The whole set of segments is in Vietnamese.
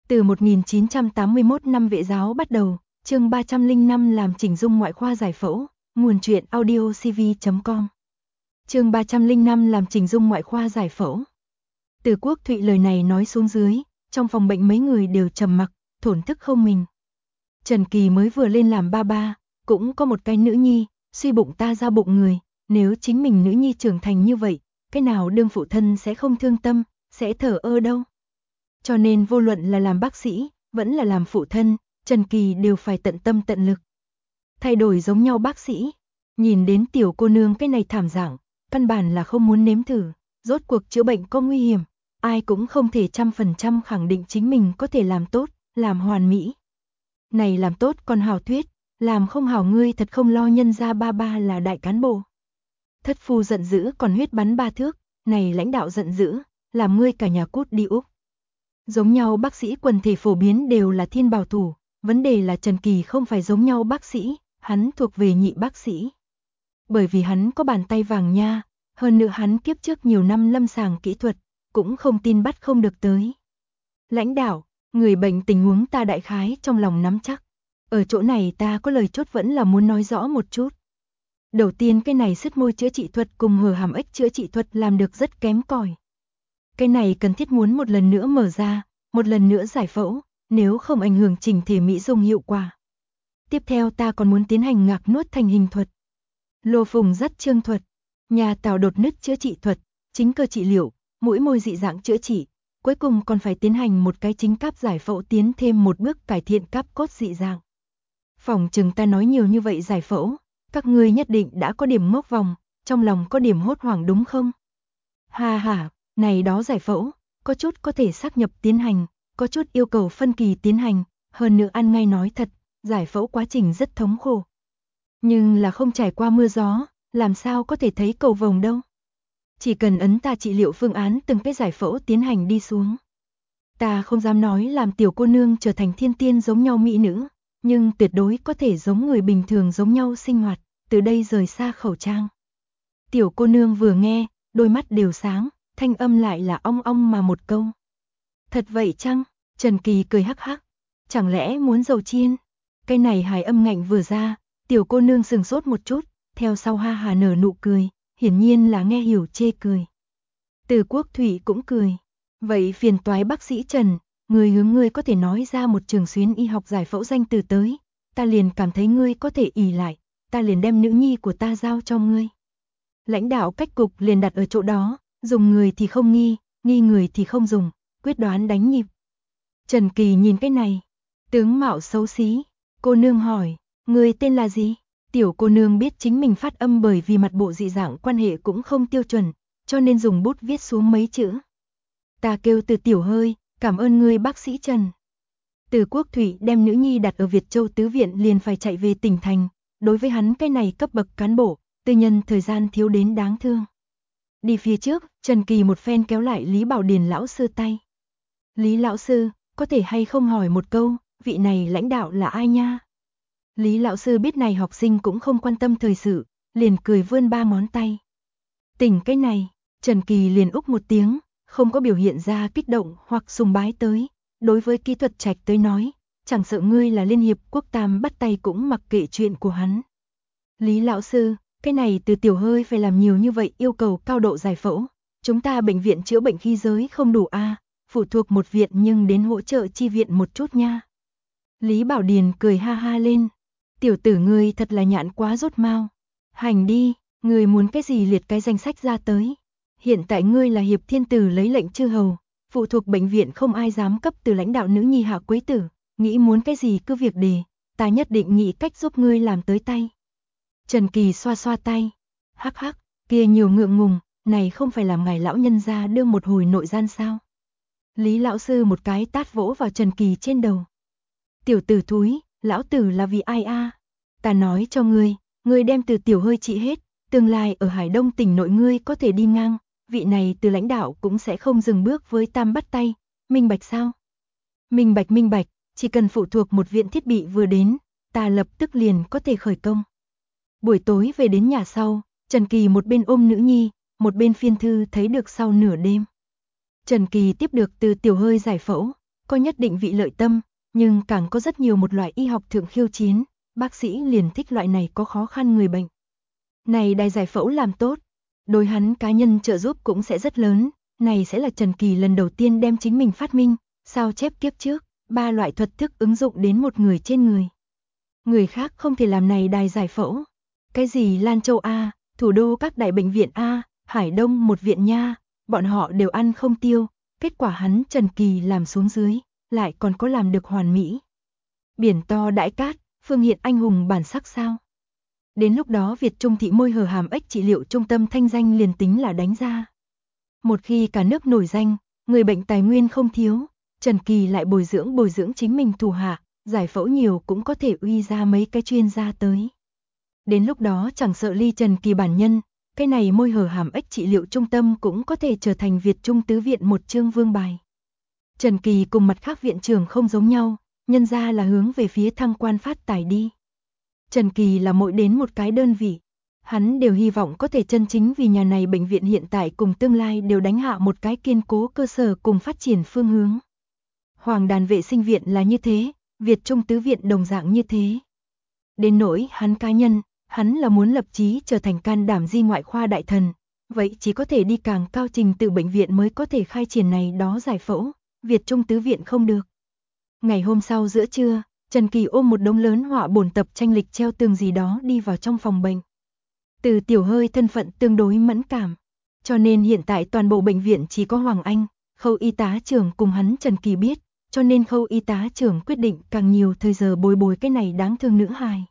Từ 1981 năm vệ giáo bắt đầu, chương 305 làm chỉnh dung ngoại khoa giải phẫu, nguồn truyện audiocv.com. Chương 305 làm chỉnh dung ngoại khoa giải phẫu. Từ Quốc Thụy lời này nói xuống dưới, trong phòng bệnh mấy người đều trầm mặc, thổn thức không mình. Trần Kỳ mới vừa lên làm ba ba, cũng có một cái nữ nhi, suy bụng ta ra bụng người, nếu chính mình nữ nhi trưởng thành như vậy, cái nào đương phụ thân sẽ không thương tâm, sẽ thở ơ đâu. Cho nên vô luận là làm bác sĩ, vẫn là làm phụ thân, Trần Kỳ đều phải tận tâm tận lực. Thay đổi giống nhau bác sĩ, nhìn đến tiểu cô nương cái này thảm dạng, căn bản là không muốn nếm thử, rốt cuộc chữa bệnh có nguy hiểm, ai cũng không thể 100% khẳng định chính mình có thể làm tốt, làm hoàn mỹ. Này làm tốt còn hảo thuyết, làm không hảo ngươi thật không lo nhân ra ba ba là đại cán bộ. Thất phu giận dữ còn huyết bắn ba thước, này lãnh đạo giận dữ, làm ngươi cả nhà cút đi Úc. Giống nhau bác sĩ quần thể phổ biến đều là thiên bảo thủ, vấn đề là Trần Kỳ không phải giống nhau bác sĩ, hắn thuộc về nhị bác sĩ. Bởi vì hắn có bàn tay vàng nha, hơn nữa hắn kiếp trước nhiều năm lâm sàng kỹ thuật, cũng không tin bắt không được tới. Lãnh đạo, người bệnh tình huống ta đại khái trong lòng nắm chắc. Ở chỗ này ta có lời chốt vẫn là muốn nói rõ một chút. Đầu tiên cái này sứt môi chữa trị thuật cùng hở hàm ếch chữa trị thuật làm được rất kém cỏi. Cái này cần thiết muốn một lần nữa mở ra, một lần nữa giải phẫu, nếu không ảnh hưởng chỉnh thể mỹ dung hiệu quả. Tiếp theo ta còn muốn tiến hành ngạc nuốt thành hình thuật, lô phùng dắt chương thuật, nhà tảo đột nứt chữa trị thuật, chính cơ trị liệu, mũi môi dị dạng chữa trị, cuối cùng còn phải tiến hành một cái chính cáp giải phẫu tiến thêm một bước cải thiện cáp cốt dị dạng. Phỏng chừng ta nói nhiều như vậy giải phẫu, các ngươi nhất định đã có điểm ngốc vòng, trong lòng có điểm hốt hoảng đúng không? Ha ha, này đó giải phẫu, có chút có thể xác nhập tiến hành, có chút yêu cầu phân kỳ tiến hành, hơn nữa ăn ngay nói thật, giải phẫu quá trình rất thống khổ. Nhưng là không trải qua mưa gió, làm sao có thể thấy cầu vồng đâu. Chỉ cần ấn ta trị liệu phương án từng cái giải phẫu tiến hành đi xuống. Ta không dám nói làm tiểu cô nương trở thành thiên tiên giống nhau mỹ nữ, nhưng tuyệt đối có thể giống người bình thường giống nhau sinh hoạt, từ đây rời xa khẩu trang. Tiểu cô nương vừa nghe, đôi mắt đều sáng, thanh âm lại là ong ong mà một câu. Thật vậy chăng? Trần Kỳ cười hắc hắc. Chẳng lẽ muốn dầu chiên? Cái này hài âm ngạnh vừa ra, tiểu cô nương sừng sốt một chút, theo sau ha hà nở nụ cười, hiển nhiên là nghe hiểu chê cười. Từ Quốc Thụy cũng cười. Vậy phiền toái bác sĩ Trần, người hướng ngươi có thể nói ra một trường xuyến y học giải phẫu danh từ tới, ta liền cảm thấy ngươi có thể ỷ lại, ta liền đem nữ nhi của ta giao cho ngươi. Lãnh đạo cách cục liền đặt ở chỗ đó, dùng người thì không nghi, nghi người thì không dùng, quyết đoán đánh nhịp. Trần Kỳ nhìn cái này, tướng mạo xấu xí, cô nương hỏi, người tên là gì? Tiểu cô nương biết chính mình phát âm bởi vì mặt bộ dị dạng quan hệ cũng không tiêu chuẩn, cho nên dùng bút viết xuống mấy chữ. Ta kêu Từ Tiểu Hơi, cảm ơn ngươi bác sĩ Trần. Từ Quốc Thụy đem nữ nhi đặt ở Việt Châu Tứ Viện liền phải chạy về tỉnh thành, đối với hắn cái này cấp bậc cán bộ, tư nhân thời gian thiếu đến đáng thương. Đi phía trước, Trần Kỳ một phen kéo lại Lý Bảo Điền lão sư tay. Lý lão sư, có thể hay không hỏi một câu, vị này lãnh đạo là ai nha? Lý lão sư biết này học sinh cũng không quan tâm thời sự, liền cười vươn ba ngón tay. Tỉnh cái này, Trần Kỳ liền úc một tiếng, không có biểu hiện ra kích động hoặc sùng bái tới. Đối với kỹ thuật trạch tới nói, chẳng sợ ngươi là Liên hiệp Quốc Tam bắt tay cũng mặc kệ chuyện của hắn. Lý lão sư, cái này Từ Tiểu Hơi phải làm nhiều như vậy yêu cầu cao độ giải phẫu. Chúng ta bệnh viện chữa bệnh khí giới không đủ a, phụ thuộc một viện nhưng đến hỗ trợ chi viện một chút nha. Lý Bảo Điền cười ha ha lên. Tiểu tử ngươi thật là nhãn quá rốt mau. Hành đi, ngươi muốn cái gì liệt cái danh sách ra tới. Hiện tại ngươi là hiệp thiên tử lấy lệnh chư hầu, phụ thuộc bệnh viện không ai dám cấp từ lãnh đạo nữ nhi hạ quế tử, nghĩ muốn cái gì cứ việc đề, ta nhất định nghĩ cách giúp ngươi làm tới tay. Trần Kỳ xoa xoa tay, hắc hắc, kia nhiều ngượng ngùng, này không phải làm ngài lão nhân gia đương một hồi nội gian sao? Lý lão sư một cái tát vỗ vào Trần Kỳ trên đầu. Tiểu tử thúi, lão tử là vì ai a? Ta nói cho ngươi đem Từ Tiểu Hơi trị hết, tương lai ở Hải Đông tỉnh nội ngươi có thể đi ngang, vị này từ lãnh đạo cũng sẽ không dừng bước với Tam bắt tay, minh bạch sao? Minh bạch, chỉ cần phụ thuộc một viện thiết bị vừa đến, ta lập tức liền có thể khởi công. Buổi tối về đến nhà sau, Trần Kỳ một bên ôm nữ nhi, một bên phiên thư thấy được sau nửa đêm. Trần Kỳ tiếp được Từ Tiểu Hơi giải phẫu, có nhất định vị lợi tâm, nhưng càng có rất nhiều một loại y học thượng khiêu chiến, bác sĩ liền thích loại này có khó khăn người bệnh. Này đài giải phẫu làm tốt, đối hắn cá nhân trợ giúp cũng sẽ rất lớn, này sẽ là Trần Kỳ lần đầu tiên đem chính mình phát minh, sao chép kiếp trước, 3 loại thuật thức ứng dụng đến một người trên người. Người khác không thể làm này đài giải phẫu. Cái gì Lan Châu A, thủ đô các đại bệnh viện A, Hải Đông một viện nha, bọn họ đều ăn không tiêu, kết quả hắn Trần Kỳ làm xuống dưới, lại còn có làm được hoàn mỹ. Biển to đãi cát, phương hiện anh hùng bản sắc sao. Đến lúc đó Việt Trung thị môi hở hàm ếch trị liệu trung tâm thanh danh liền tính là đánh ra. Một khi cả nước nổi danh, người bệnh tài nguyên không thiếu, Trần Kỳ lại bồi dưỡng chính mình thủ hạ, giải phẫu nhiều cũng có thể uy ra mấy cái chuyên gia tới. Đến lúc đó chẳng sợ ly Trần Kỳ bản nhân, cái này môi hở hàm ếch trị liệu trung tâm cũng có thể trở thành Việt Trung tứ viện một chương vương bài. Trần Kỳ cùng mặt khác viện trưởng không giống nhau, nhân ra là hướng về phía thăng quan phát tài đi. Trần Kỳ là mỗi đến một cái đơn vị, hắn đều hy vọng có thể chân chính vì nhà này bệnh viện hiện tại cùng tương lai đều đánh hạ một cái kiên cố cơ sở cùng phát triển phương hướng. Hoàng Đàn vệ sinh viện là như thế, Việt Trung tứ viện đồng dạng như thế. Đến nỗi hắn cá nhân, hắn là muốn lập chí trở thành can đảm di ngoại khoa đại thần, vậy chỉ có thể đi càng cao trình tự bệnh viện mới có thể khai triển này đó giải phẫu, Việt Trung tứ viện không được. Ngày hôm sau giữa trưa, Trần Kỳ ôm một đống lớn họa bổn tập tranh lịch treo tường gì đó đi vào trong phòng bệnh. Từ Tiểu Hơi thân phận tương đối mẫn cảm, cho nên hiện tại toàn bộ bệnh viện chỉ có Hoàng Anh, Khâu y tá trưởng cùng hắn Trần Kỳ biết, cho nên Khâu y tá trưởng quyết định càng nhiều thời giờ bồi cái này đáng thương nữ hài.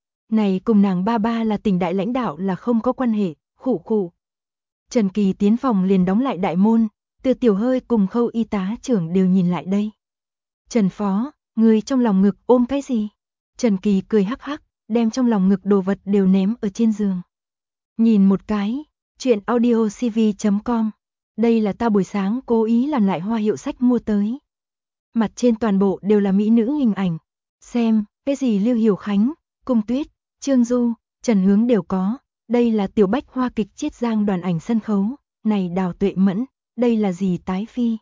Này cùng nàng ba là tỉnh đại lãnh đạo là không có quan hệ, khụ. Trần Kỳ tiến phòng liền đóng lại đại môn, Từ Tiểu Hơi cùng Khâu y tá trưởng đều nhìn lại đây. Trần Phó, người trong lòng ngực ôm cái gì? Trần Kỳ cười hắc hắc, đem trong lòng ngực đồ vật đều ném ở trên giường. Nhìn một cái, chuyện audiocv.com. Đây là ta buổi sáng cố ý làm lại hoa hiệu sách mua tới. Mặt trên toàn bộ đều là mỹ nữ hình ảnh. Xem, cái gì Lưu Hiểu Khánh, Cung Tuyết, Trương Du, Trần Hướng đều có. Đây là tiểu bách hoa kịch Chiết Giang đoàn ảnh sân khấu. Này Đào Tuệ Mẫn, đây là gì tái phi.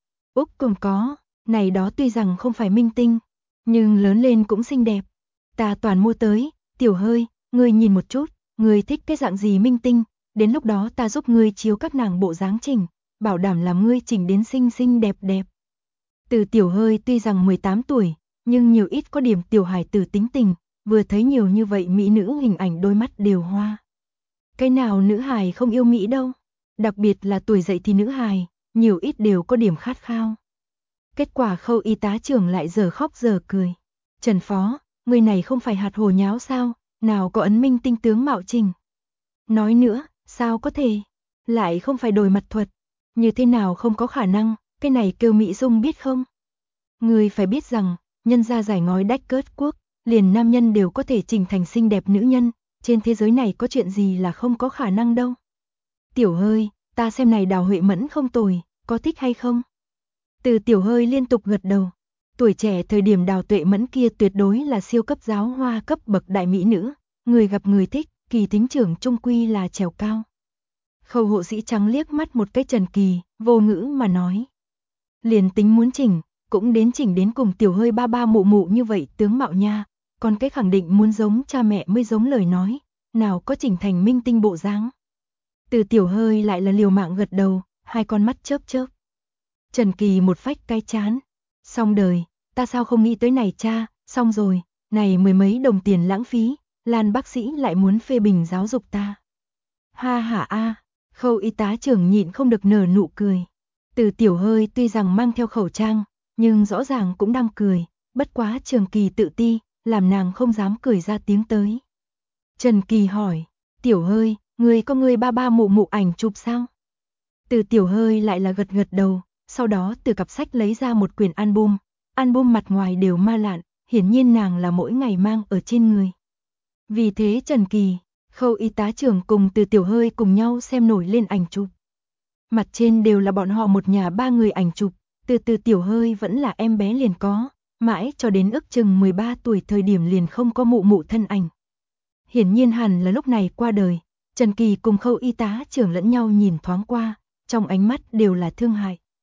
Úc còn có, này đó tuy rằng không phải minh tinh, nhưng lớn lên cũng xinh đẹp. Ta toàn mua tới, Tiểu Hơi, ngươi nhìn một chút, ngươi thích cái dạng gì minh tinh, đến lúc đó ta giúp ngươi chiếu các nàng bộ dáng chỉnh, bảo đảm làm ngươi chỉnh đến xinh xinh đẹp đẹp. Từ Tiểu Hơi tuy rằng 18 tuổi, nhưng nhiều ít có điểm tiểu hài tử tính tình, vừa thấy nhiều như vậy mỹ nữ hình ảnh đôi mắt đều hoa. Cái nào nữ hài không yêu mỹ đâu, đặc biệt là tuổi dậy thì nữ hài, nhiều ít đều có điểm khát khao. Kết quả Khâu y tá trưởng lại giờ khóc giờ cười. Trần Phó, người này không phải hạt hồ nháo sao, nào có ấn minh tinh tướng mạo trình. Nói nữa, sao có thể, lại không phải đổi mặt thuật, như thế nào không có khả năng, cái này kêu Mỹ Dung biết không? Người phải biết rằng, nhân gia giải ngói đách cớt quốc, liền nam nhân đều có thể chỉnh thành xinh đẹp nữ nhân, trên thế giới này có chuyện gì là không có khả năng đâu. Tiểu Hơi, ta xem này Đào Huệ Mẫn không tồi, có thích hay không? Từ Tiểu Hơi liên tục gật đầu. Tuổi trẻ thời điểm Đào Tuệ Mẫn kia tuyệt đối là siêu cấp giáo hoa cấp bậc đại mỹ nữ, người gặp người thích, Kỳ thính trưởng trung quy là trèo cao. Khâu hộ sĩ trắng liếc mắt một cái Trần Kỳ, vô ngữ mà nói. Liền tính muốn chỉnh, cũng đến chỉnh đến cùng Tiểu Hơi ba mụ như vậy tướng mạo nha, còn cái khẳng định muốn giống cha mẹ mới giống lời nói, nào có chỉnh thành minh tinh bộ dáng. Từ Tiểu Hơi lại là liều mạng gật đầu, hai con mắt chớp chớp. Trần Kỳ một phách cái chán. Xong đời, ta sao không nghĩ tới này cha, xong rồi, này mười mấy đồng tiền lãng phí, Lan bác sĩ lại muốn phê bình giáo dục ta. Ha ha a, Khâu y tá trưởng nhịn không được nở nụ cười. Từ Tiểu Hơi tuy rằng mang theo khẩu trang, nhưng rõ ràng cũng đang cười, bất quá Trần Kỳ tự ti, làm nàng không dám cười ra tiếng tới. Trần Kỳ hỏi, Tiểu Hơi, người có người ba mụ ảnh chụp sao? Từ Tiểu Hơi lại là gật đầu. Sau đó từ cặp sách lấy ra một quyển album mặt ngoài đều ma lạn, hiển nhiên nàng là mỗi ngày mang ở trên người. Vì thế Trần Kỳ, Khâu y tá trưởng cùng Từ Tiểu Hơi cùng nhau xem nổi lên ảnh chụp. Mặt trên đều là bọn họ một nhà ba người ảnh chụp, từ Tiểu Hơi vẫn là em bé liền có, mãi cho đến ước chừng 13 tuổi thời điểm liền không có mụ thân ảnh. Hiển nhiên hẳn là lúc này qua đời, Trần Kỳ cùng Khâu y tá trưởng lẫn nhau nhìn thoáng qua, trong ánh mắt đều là thương hại.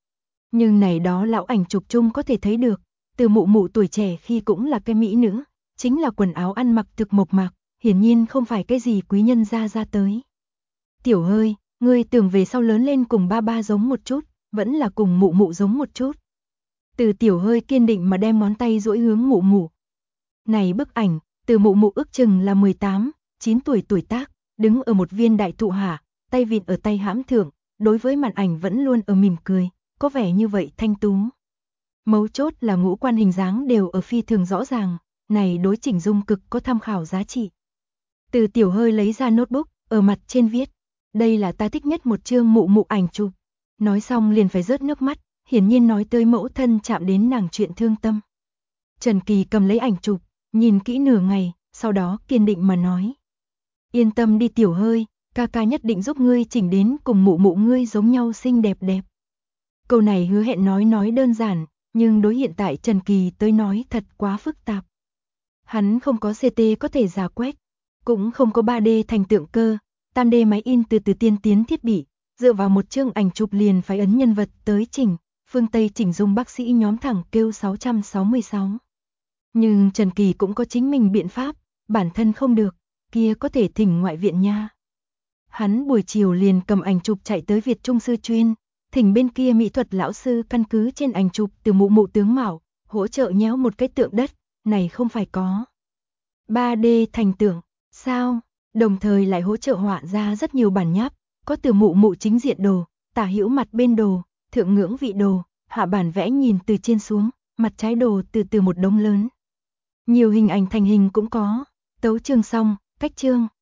Nhưng này đó lão ảnh chụp chung có thể thấy được, Từ Mụ Mụ tuổi trẻ khi cũng là cái mỹ nữ, chính là quần áo ăn mặc thực mộc mạc, hiển nhiên không phải cái gì quý nhân ra tới. Tiểu Hơi, ngươi tưởng về sau lớn lên cùng ba ba giống một chút, vẫn là cùng Mụ Mụ giống một chút. Từ Tiểu Hơi kiên định mà đem ngón tay duỗi hướng Mụ Mụ. Này bức ảnh, Từ Mụ Mụ ước chừng là 18, 9 tuổi tuổi tác, đứng ở một viên đại thụ hạ, tay vịn ở tay hãm thượng, đối với màn ảnh vẫn luôn ở mỉm cười, có vẻ như vậy thanh tú. Mấu chốt là ngũ quan hình dáng đều ở phi thường rõ ràng, này đối chỉnh dung cực có tham khảo giá trị. Từ Tiểu Hơi lấy ra notebook, ở mặt trên viết, đây là ta thích nhất một chương Mụ Mụ ảnh chụp. Nói xong liền phải rớt nước mắt, hiển nhiên nói tới mẫu thân chạm đến nàng chuyện thương tâm. Trần Kỳ cầm lấy ảnh chụp, nhìn kỹ nửa ngày, sau đó kiên định mà nói. Yên tâm đi Tiểu Hơi, ca ca nhất định giúp ngươi chỉnh đến cùng Mụ Mụ ngươi giống nhau xinh đẹp đẹp. Câu này hứa hẹn nói đơn giản, nhưng đối hiện tại Trần Kỳ tới nói thật quá phức tạp. Hắn không có CT có thể giả quét, cũng không có 3D thành tượng cơ, tam D máy in từ tiên tiến thiết bị, dựa vào một chương ảnh chụp liền phải ấn nhân vật tới chỉnh, phương Tây chỉnh dung bác sĩ nhóm thẳng kêu 666. Nhưng Trần Kỳ cũng có chính mình biện pháp, bản thân không được, kia có thể thỉnh ngoại viện nha. Hắn buổi chiều liền cầm ảnh chụp chạy tới Việt Trung sư chuyên, thỉnh bên kia mỹ thuật lão sư căn cứ trên ảnh chụp Từ Mụ Mụ tướng mạo, hỗ trợ nhéo một cái tượng đất, này không phải có 3D thành tượng, sao? Đồng thời lại hỗ trợ họa ra rất nhiều bản nháp, có Từ Mụ Mụ chính diện đồ, tả hữu mặt bên đồ, thượng ngưỡng vị đồ, hạ bản vẽ nhìn từ trên xuống, mặt trái đồ từ một đống lớn. Nhiều hình ảnh thành hình cũng có, tấu chương xong, cách chương.